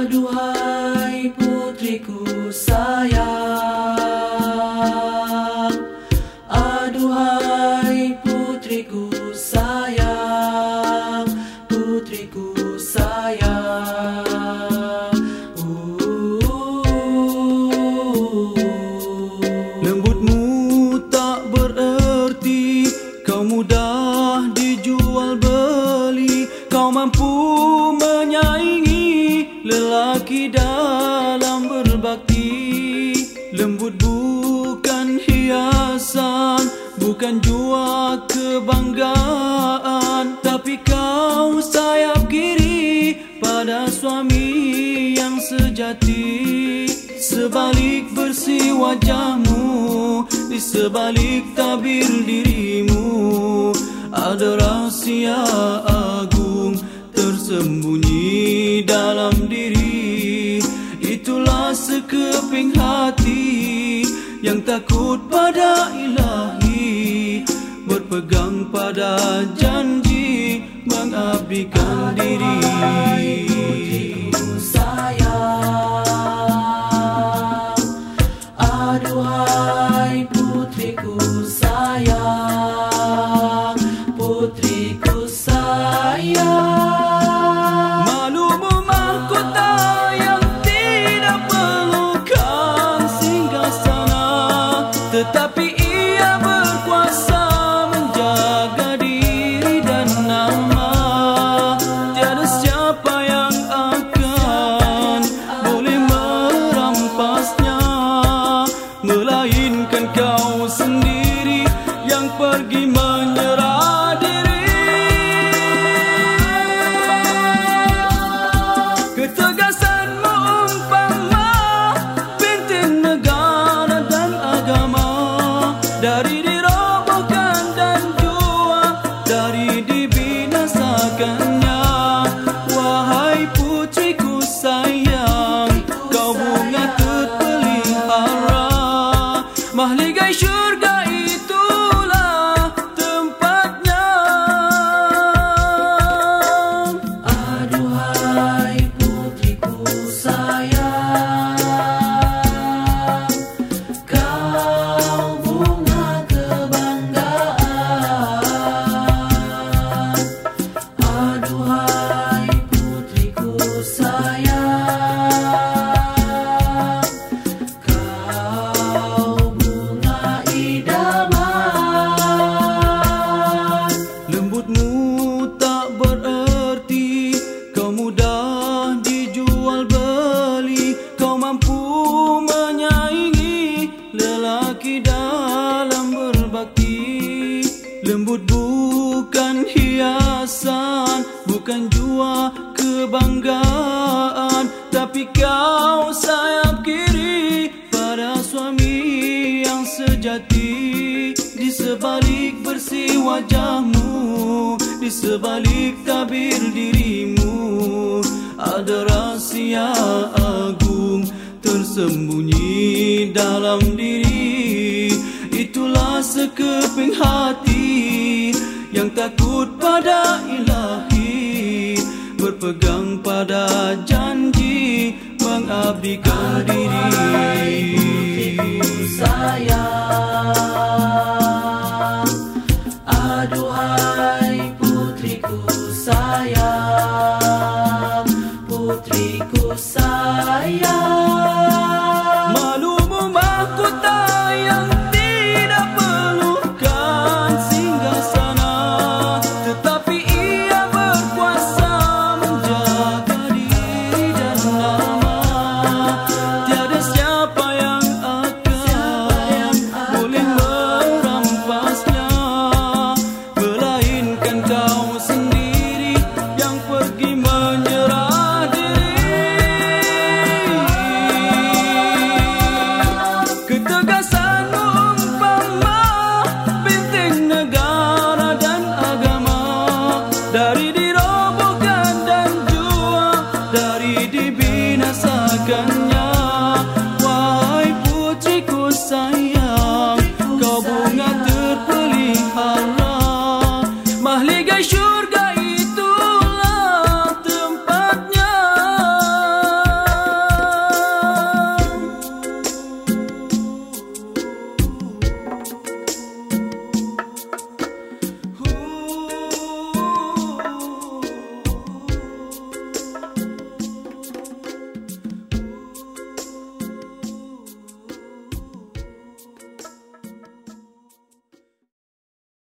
Aduhai putriku sayang, aduhai putriku sayang, putriku sayang. Lembutmu tak bererti, kau mudah dijual beli, kau mampu menyaingi lelaki dalam berbakti. Lembut bukan hiasan, bukan jua kebanggaan, tapi kau sayap kiri pada suami yang sejati. Sebalik bersih wajahmu, di sebalik tabir dirimu, ada rahsia agung tersembunyi dalam diri. Itulah sekeping hati yang takut pada ilahi, berpegang pada janji mengabdikan diri. Aduhai putriku sayang, putriku sayang. Malumu mahkota yang tidak perlukan singgasana, tetapi ia berkuasa menjaga diri dan nama. Tiada siapa yang akan boleh merampasnya, melainkan kau sendiri yang pergi menyerah diri. Ketegasanmu umpama bintin negara dan agama, dari dirobohkan dan jua dari dibinasakannya. Wahai putriku sayang, kau bunga terpelihara, mahligai syurga itulah tempatnya. Aduhai putriku sayang, kau bunga kebanggaan. Aduhai putriku sayang, kau bunga idaman. Lembutmu tak bererti, kau mudah dijual beli, kau mampu menyaingi lelaki dalam berbakti. Lembut bukan hiasan, bukan jua kebanggaan, tapi kau sayap kiri pada suami yang sejati. Di sebalik bersih wajahmu, di sebalik tabir dirimu, ada rahsia agung tersembunyi dalam diri. Itulah sekeping hati yang takut pada ilahi, berpegang pada janji mengabdikan diri. Aduhai putriku sayang,